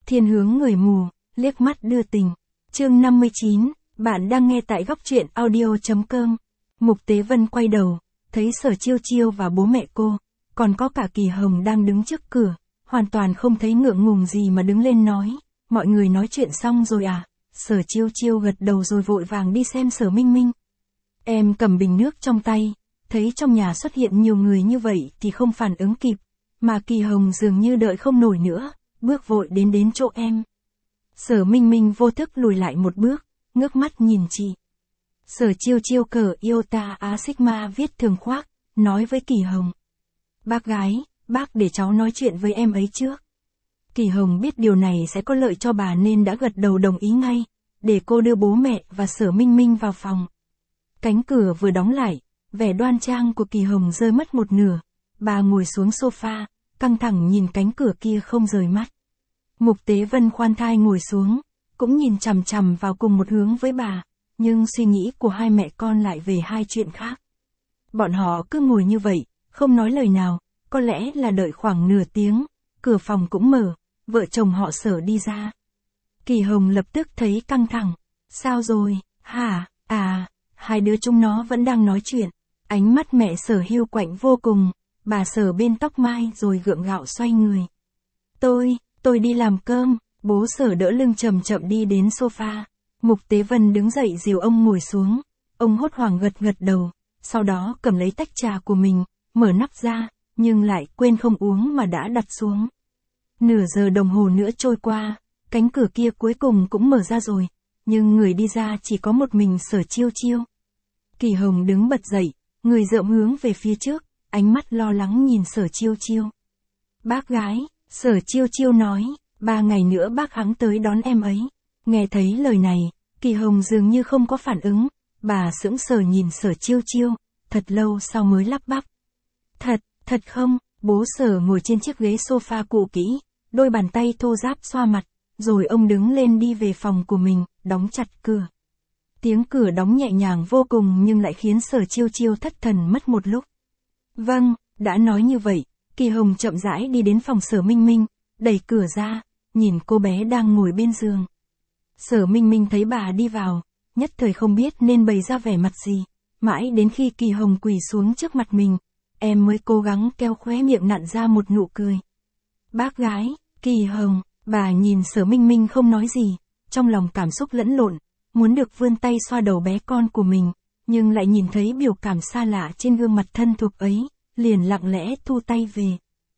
Thiên hướng người mù, liếc mắt đưa tình. Chương 59, bạn đang nghe tại góc truyện audio.com. Mục Tế Vân quay đầu, thấy Sở Chiêu Chiêu và bố mẹ cô, còn có cả Kỳ Hồng đang đứng trước cửa, hoàn toàn không thấy ngượng ngùng gì mà đứng lên nói, mọi người nói chuyện xong rồi à? Sở Chiêu Chiêu gật đầu rồi vội vàng đi xem Sở Minh Minh. Em cầm bình nước trong tay, thấy trong nhà xuất hiện nhiều người như vậy thì không phản ứng kịp, mà Kỳ Hồng dường như đợi không nổi nữa, bước vội đến chỗ em. Sở Minh Minh vô thức lùi lại một bước, ngước mắt nhìn chị. Sở Chiêu Chiêu cờ Iota A Sigma viết thường khoác, nói với Kỳ Hồng. Bác gái, bác để cháu nói chuyện với em ấy trước. Kỳ Hồng biết điều này sẽ có lợi cho bà nên đã gật đầu đồng ý ngay, để cô đưa bố mẹ và Sở Minh Minh vào phòng. Cánh cửa vừa đóng lại, vẻ đoan trang của Kỳ Hồng rơi mất một nửa, bà ngồi xuống sofa, căng thẳng nhìn cánh cửa kia không rời mắt. Mục Tế Vân khoan thai ngồi xuống, cũng nhìn chằm chằm vào cùng một hướng với bà, nhưng suy nghĩ của hai mẹ con lại về hai chuyện khác. Bọn họ cứ ngồi như vậy, không nói lời nào, có lẽ là đợi khoảng nửa tiếng, cửa phòng cũng mở, vợ chồng họ Sở đi ra. Kỳ Hồng lập tức thấy căng thẳng. Sao rồi, hả? À, hai đứa chúng nó vẫn đang nói chuyện. Ánh mắt mẹ Sở hiu quạnh vô cùng, bà Sở bên tóc mai rồi gượng gạo xoay người. Tôi đi làm cơm. Bố Sở đỡ lưng chậm chậm đi đến sofa. Mục Tế Vân đứng dậy dìu ông ngồi xuống. Ông hốt hoảng gật đầu, sau đó cầm lấy tách trà của mình, mở nắp ra, nhưng lại quên không uống mà đã đặt xuống. Nửa giờ đồng hồ nữa trôi qua, cánh cửa kia cuối cùng cũng mở ra rồi, nhưng người đi ra chỉ có một mình Sở Chiêu Chiêu. Kỳ Hồng đứng bật dậy, người dợm hướng về phía trước, ánh mắt lo lắng nhìn Sở Chiêu Chiêu. Bác gái, Sở Chiêu Chiêu nói, 3 ngày nữa bác hắn tới đón em ấy. Nghe thấy lời này, Kỳ Hồng dường như không có phản ứng, bà sững sờ nhìn Sở Chiêu Chiêu, thật lâu sau mới lắp bắp. Thật không? Bố Sở ngồi trên chiếc ghế sofa cũ kỹ, đôi bàn tay thô ráp xoa mặt, rồi ông đứng lên đi về phòng của mình, đóng chặt cửa. Tiếng cửa đóng nhẹ nhàng vô cùng nhưng lại khiến Sở Chiêu Chiêu thất thần mất một lúc. Vâng, đã nói như vậy, Kỳ Hồng chậm rãi đi đến phòng Sở Minh Minh, đẩy cửa ra, nhìn cô bé đang ngồi bên giường. Sở Minh Minh thấy bà đi vào, nhất thời không biết nên bày ra vẻ mặt gì, mãi đến khi Kỳ Hồng quỳ xuống trước mặt mình, em mới cố gắng kéo khóe miệng nặn ra một nụ cười. Bác gái, Kỳ Hồng, bà nhìn Sở Minh Minh không nói gì, trong lòng cảm xúc lẫn lộn, muốn được vươn tay xoa đầu bé con của mình, nhưng lại nhìn thấy biểu cảm xa lạ trên gương mặt thân thuộc ấy, liền lặng lẽ thu tay về.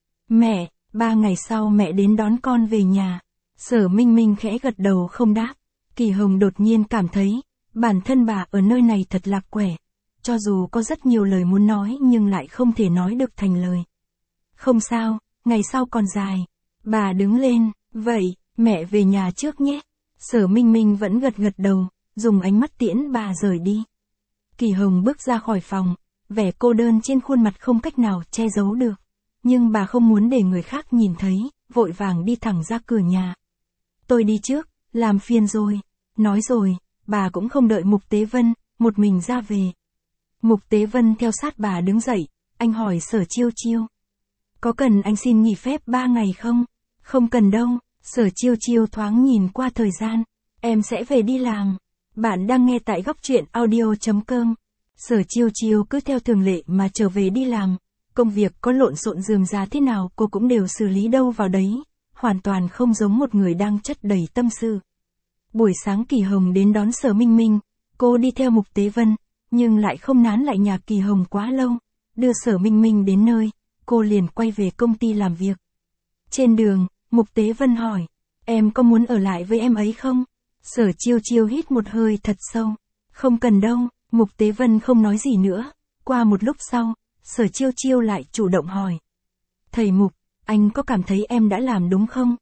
Mẹ, 3 ngày sau mẹ đến đón con về nhà. Sở Minh Minh khẽ gật đầu không đáp. Kỳ Hồng đột nhiên cảm thấy, bản thân bà ở nơi này thật lạc quẻ. Cho dù có rất nhiều lời muốn nói nhưng lại không thể nói được thành lời. Không sao, ngày sau còn dài. Bà đứng lên, vậy, mẹ về nhà trước nhé. Sở Minh Minh vẫn gật đầu, dùng ánh mắt tiễn bà rời đi. Kỳ Hồng bước ra khỏi phòng, vẻ cô đơn trên khuôn mặt không cách nào che giấu được. Nhưng bà không muốn để người khác nhìn thấy, vội vàng đi thẳng ra cửa nhà. Tôi đi trước, làm phiền rồi. Nói rồi, bà cũng không đợi Mục Tế Vân, một mình ra về. Mục Tế Vân theo sát bà đứng dậy, anh hỏi Sở Chiêu Chiêu. Có cần anh xin nghỉ phép 3 ngày không? Không cần đâu. Sở Chiêu Chiêu thoáng nhìn qua thời gian. Em sẽ về đi làm. Bạn đang nghe tại góc truyện audio.com. Sở Chiêu Chiêu cứ theo thường lệ mà trở về đi làm. Công việc có lộn xộn rườm rà thế nào cô cũng đều xử lý đâu vào đấy. Hoàn toàn không giống một người đang chất đầy tâm sự. Buổi sáng Kỳ Hồng đến đón Sở Minh Minh. Cô đi theo Mục Tế Vân, nhưng lại không nán lại nhà Kỳ Hồng quá lâu. Đưa Sở Minh Minh đến nơi, cô liền quay về công ty làm việc. Trên đường, Mục Tế Vân hỏi, em có muốn ở lại với em ấy không? Sở Chiêu Chiêu hít một hơi thật sâu. Không cần đâu. Mục Tế Vân không nói gì nữa. Qua một lúc sau, Sở Chiêu Chiêu lại chủ động hỏi. Thầy Mục, anh có cảm thấy em đã làm đúng không?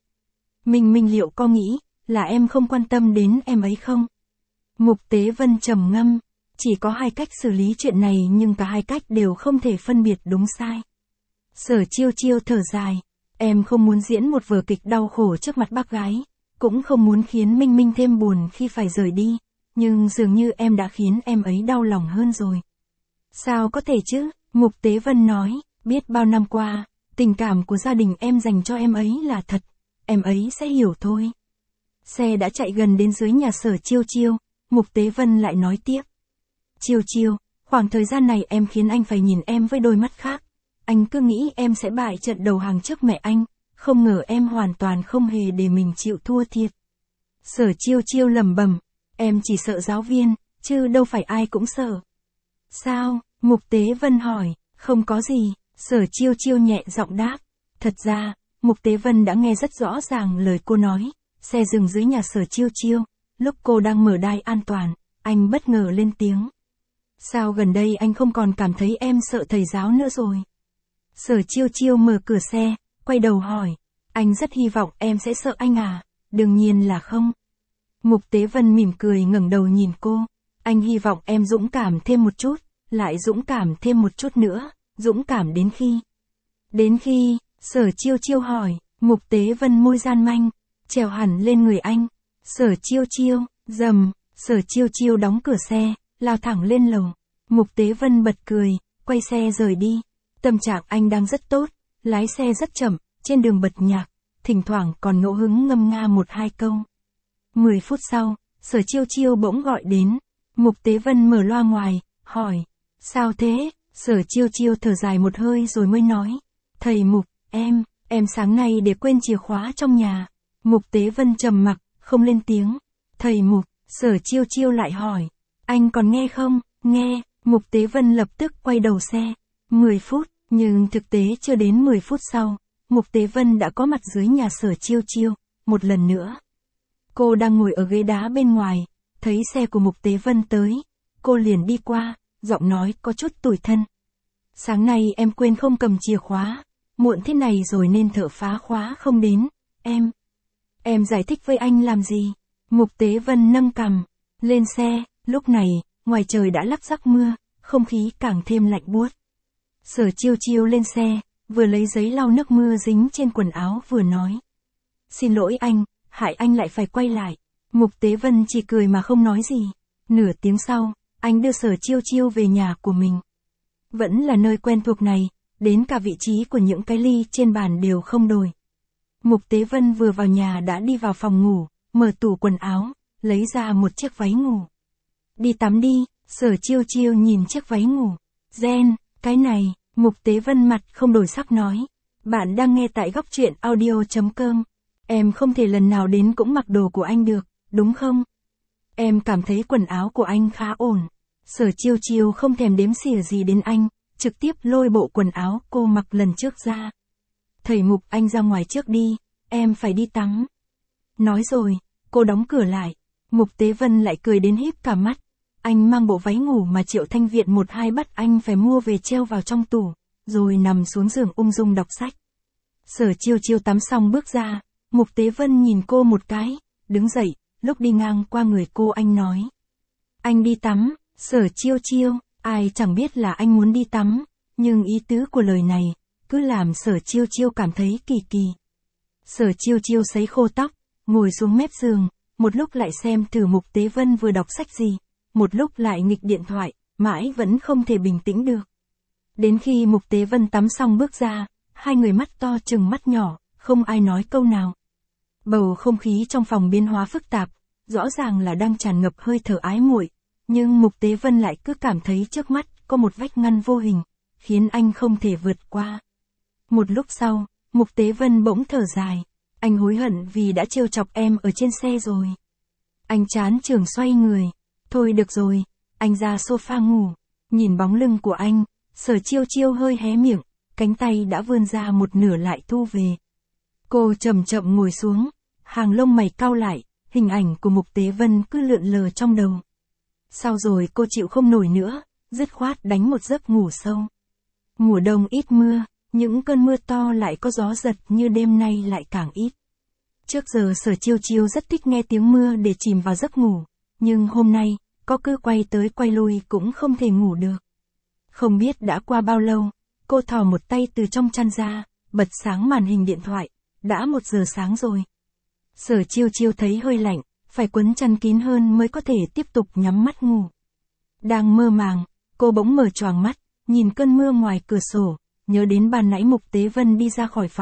Minh liệu có nghĩ là em không quan tâm đến em ấy không? Mục Tế Vân trầm ngâm. Chỉ có 2 cách xử lý chuyện này nhưng cả 2 cách đều không thể phân biệt đúng sai. Sở Chiêu Chiêu thở dài. Em không muốn diễn một vở kịch đau khổ trước mặt bác gái. Cũng không muốn khiến Minh Minh thêm buồn khi phải rời đi. Nhưng dường như em đã khiến em ấy đau lòng hơn rồi. Sao có thể chứ? Mục Tế Vân nói. Biết bao năm qua, tình cảm của gia đình em dành cho em ấy là thật. em ấy sẽ hiểu thôi. Xe đã chạy gần đến dưới nhà Sở Chiêu Chiêu, Mục Tế Vân lại nói tiếp. Chiêu Chiêu, khoảng thời gian này em khiến anh phải nhìn em với đôi mắt khác. Anh cứ nghĩ em sẽ bại trận đầu hàng trước mẹ anh, không ngờ em hoàn toàn không hề để mình chịu thua thiệt. Sở Chiêu Chiêu lẩm bẩm, em chỉ sợ giáo viên, chứ đâu phải ai cũng sợ. Sao? Mục Tế Vân hỏi, không có gì, Sở Chiêu Chiêu nhẹ giọng đáp. Thật ra, Mục Tế Vân đã nghe rất rõ ràng lời cô nói, xe dừng dưới nhà Sở Chiêu Chiêu, lúc cô đang mở đai an toàn, anh bất ngờ lên tiếng. Sao gần đây anh không còn cảm thấy em sợ thầy giáo nữa rồi? Sở Chiêu Chiêu mở cửa xe, quay đầu hỏi, anh rất hy vọng em sẽ sợ anh à? Đương nhiên là không. Mục Tế Vân mỉm cười ngẩng đầu nhìn cô, anh hy vọng em dũng cảm thêm một chút, lại dũng cảm thêm một chút nữa, dũng cảm đến khi. Đến khi, Sở Chiêu Chiêu hỏi, Mục Tế Vân môi gian manh, trèo hẳn lên người anh. Sở Chiêu Chiêu, rầm, Sở Chiêu Chiêu đóng cửa xe, lao thẳng lên lầu. Mục Tế Vân bật cười, quay xe rời đi. Tâm trạng anh đang rất tốt, lái xe rất chậm, trên đường bật nhạc, thỉnh thoảng còn ngẫu hứng ngâm nga một hai câu. 10 phút sau, Sở Chiêu Chiêu bỗng gọi đến. Mục Tế Vân mở loa ngoài, hỏi, sao thế? Sở Chiêu Chiêu thở dài một hơi rồi mới nói, thầy Mục, em sáng nay để quên chìa khóa trong nhà. Mục Tế Vân trầm mặc, không lên tiếng. Thầy Mục, Sở Chiêu Chiêu lại hỏi, anh còn nghe không? Nghe, Mục Tế Vân lập tức quay đầu xe. 10 phút, nhưng thực tế chưa đến 10 phút sau, Mục Tế Vân đã có mặt dưới nhà Sở Chiêu Chiêu, một lần nữa. Cô đang ngồi ở ghế đá bên ngoài, thấy xe của Mục Tế Vân tới, cô liền đi qua, giọng nói có chút tủi thân. Sáng nay em quên không cầm chìa khóa, muộn thế này rồi nên thợ phá khóa không đến, em giải thích với anh làm gì? Mục Tế Vân nâng cằm, lên xe, lúc này, ngoài trời đã lắc rắc mưa, không khí càng thêm lạnh buốt. Sở Chiêu Chiêu lên xe, vừa lấy giấy lau nước mưa dính trên quần áo vừa nói. Xin lỗi anh, hại anh lại phải quay lại. Mục Tế Vân chỉ cười mà không nói gì. Nửa tiếng sau, anh đưa Sở Chiêu Chiêu về nhà của mình. Vẫn là nơi quen thuộc này, đến cả vị trí của những cái ly trên bàn đều không đổi. Mục Tế Vân vừa vào nhà đã đi vào phòng ngủ, mở tủ quần áo, lấy ra một chiếc váy ngủ. Đi tắm đi, Sở Chiêu Chiêu nhìn chiếc váy ngủ. Gen, cái này, Mục Tế Vân mặt không đổi sắc nói. Bạn đang nghe tại góc truyện audio.com. Em không thể lần nào đến cũng mặc đồ của anh được, đúng không? Em cảm thấy quần áo của anh khá ổn. Sở Chiêu Chiêu không thèm đếm xỉa gì đến anh, trực tiếp lôi bộ quần áo cô mặc lần trước ra. Thầy Mục, anh ra ngoài trước đi, em phải đi tắm. Nói rồi, cô đóng cửa lại. Mục Tế Vân lại cười đến híp cả mắt. Anh mang bộ váy ngủ mà Triệu Thanh Viện 12 bắt anh phải mua về treo vào trong tủ, rồi nằm xuống giường ung dung đọc sách. Sở Chiêu Chiêu tắm xong bước ra, Mục Tế Vân nhìn cô một cái, đứng dậy, lúc đi ngang qua người cô anh nói. Anh đi tắm, Sở Chiêu Chiêu, ai chẳng biết là anh muốn đi tắm, nhưng ý tứ của lời này, cứ làm Sở Chiêu Chiêu cảm thấy kỳ kỳ. Sở Chiêu Chiêu sấy khô tóc, ngồi xuống mép giường, một lúc lại xem thử Mục Tế Vân vừa đọc sách gì, một lúc lại nghịch điện thoại, mãi vẫn không thể bình tĩnh được. Đến khi Mục Tế Vân tắm xong bước ra, hai người mắt to trừng mắt nhỏ, không ai nói câu nào. Bầu không khí trong phòng biến hóa phức tạp, rõ ràng là đang tràn ngập hơi thở ái muội, nhưng Mục Tế Vân lại cứ cảm thấy trước mắt có một vách ngăn vô hình, khiến anh không thể vượt qua. Một lúc sau, Mục Tế Vân bỗng thở dài, anh hối hận vì đã trêu chọc em ở trên xe rồi. Anh chán chường xoay người, thôi được rồi, anh ra sofa ngủ, nhìn bóng lưng của anh, Sở Chiêu Chiêu hơi hé miệng, cánh tay đã vươn ra một nửa lại thu về. Cô chậm chậm ngồi xuống, hàng lông mày cau lại, hình ảnh của Mục Tế Vân cứ lượn lờ trong đầu. Sau rồi cô chịu không nổi nữa, dứt khoát đánh một giấc ngủ sâu. Mùa đông ít mưa, những cơn mưa to lại có gió giật như đêm nay lại càng ít. Trước giờ Sở Chiêu Chiêu rất thích nghe tiếng mưa để chìm vào giấc ngủ, nhưng hôm nay, có cứ quay tới quay lui cũng không thể ngủ được. Không biết đã qua bao lâu, cô thò một tay từ trong chăn ra, bật sáng màn hình điện thoại, đã 1 giờ sáng rồi. Sở Chiêu Chiêu thấy hơi lạnh, phải quấn chăn kín hơn mới có thể tiếp tục nhắm mắt ngủ. Đang mơ màng, cô bỗng mở choàng mắt, nhìn cơn mưa ngoài cửa sổ, nhớ đến ban nãy Mục Tế Vân đi ra khỏi phòng,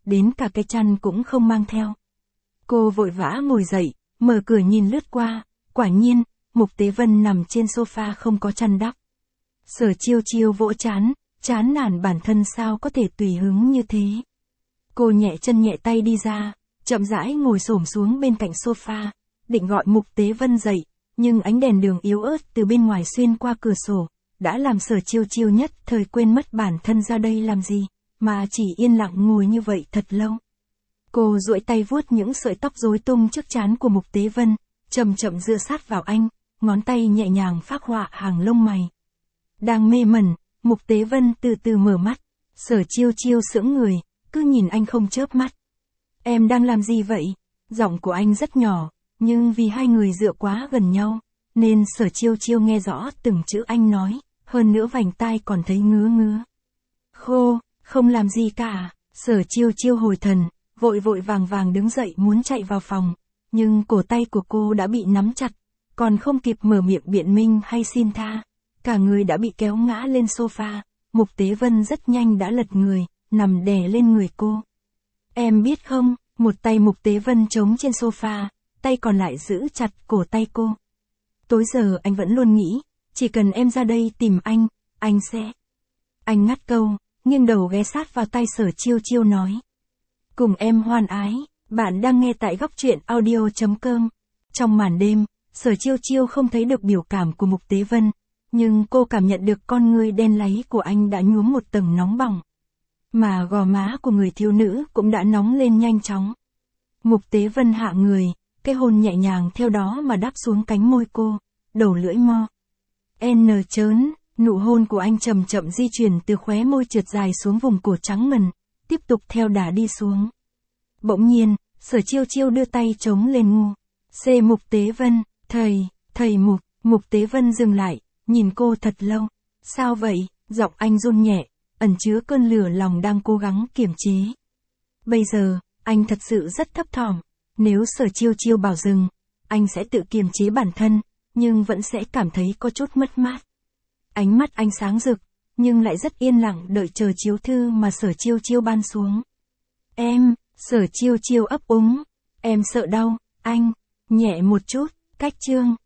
đến cả cái chăn cũng không mang theo. Cô vội vã ngồi dậy, mở cửa nhìn lướt qua, quả nhiên, Mục Tế Vân nằm trên sofa không có chăn đắp. Sở Chiêu Chiêu vỗ chán, chán nản bản thân sao có thể tùy hứng như thế. Cô nhẹ chân nhẹ tay đi ra, chậm rãi ngồi xổm xuống bên cạnh sofa, định gọi Mục Tế Vân dậy, nhưng ánh đèn đường yếu ớt từ bên ngoài xuyên qua cửa sổ, đã làm Sở Chiêu Chiêu nhất thời quên mất bản thân ra đây làm gì, mà chỉ yên lặng ngồi như vậy thật lâu. Cô duỗi tay vuốt những sợi tóc rối tung trước trán của Mục Tế Vân, chậm chậm dựa sát vào anh, ngón tay nhẹ nhàng phác họa hàng lông mày. Đang mê mẩn, Mục Tế Vân từ từ mở mắt, Sở Chiêu Chiêu sững người, cứ nhìn anh không chớp mắt. Em đang làm gì vậy? Giọng của anh rất nhỏ, nhưng vì hai người dựa quá gần nhau, nên Sở Chiêu Chiêu nghe rõ từng chữ anh nói, hơn nữa vành tai còn thấy ngứa ngứa. Khô, không làm gì cả. Sở Chiêu Chiêu hồi thần, vội vội vàng vàng đứng dậy muốn chạy vào phòng, nhưng cổ tay của cô đã bị nắm chặt, còn không kịp mở miệng biện minh hay xin tha, cả người đã bị kéo ngã lên sofa. Mục Tế Vân rất nhanh đã lật người, nằm đè lên người cô. Em biết không, một tay Mục Tế Vân chống trên sofa, tay còn lại giữ chặt cổ tay cô. Tối giờ anh vẫn luôn nghĩ, chỉ cần em ra đây tìm anh sẽ... Anh ngắt câu, nghiêng đầu ghé sát vào tay Sở Chiêu Chiêu nói. Cùng em hoan ái, bạn đang nghe tại góc truyện audio.com. Trong màn đêm, Sở Chiêu Chiêu không thấy được biểu cảm của Mục Tế Vân, nhưng cô cảm nhận được con ngươi đen láy của anh đã nhuốm một tầng nóng bỏng. Mà gò má của người thiếu nữ cũng đã nóng lên nhanh chóng. Mục Tế Vân hạ người, cái hôn nhẹ nhàng theo đó mà đáp xuống cánh môi cô, đầu lưỡi mo. Chớn, nụ hôn của anh chậm chậm di chuyển từ khóe môi trượt dài xuống vùng cổ trắng ngần, tiếp tục theo đà đi xuống. Bỗng nhiên, Sở Chiêu Chiêu đưa tay chống lên ngu. Mục Tế Vân, thầy Mục. Mục Tế Vân dừng lại, nhìn cô thật lâu. Sao vậy? Giọng anh run nhẹ, ẩn chứa cơn lửa lòng đang cố gắng kiềm chế. Bây giờ, anh thật sự rất thấp thỏm. Nếu Sở Chiêu Chiêu bảo dừng, anh sẽ tự kiềm chế bản thân, nhưng vẫn sẽ cảm thấy có chút mất mát. Ánh mắt anh sáng rực, nhưng lại rất yên lặng đợi chờ chiếu thư mà Sở Chiêu Chiêu ban xuống. Sở Chiêu Chiêu ấp úng. Em sợ đau, anh. Nhẹ một chút, cách chương.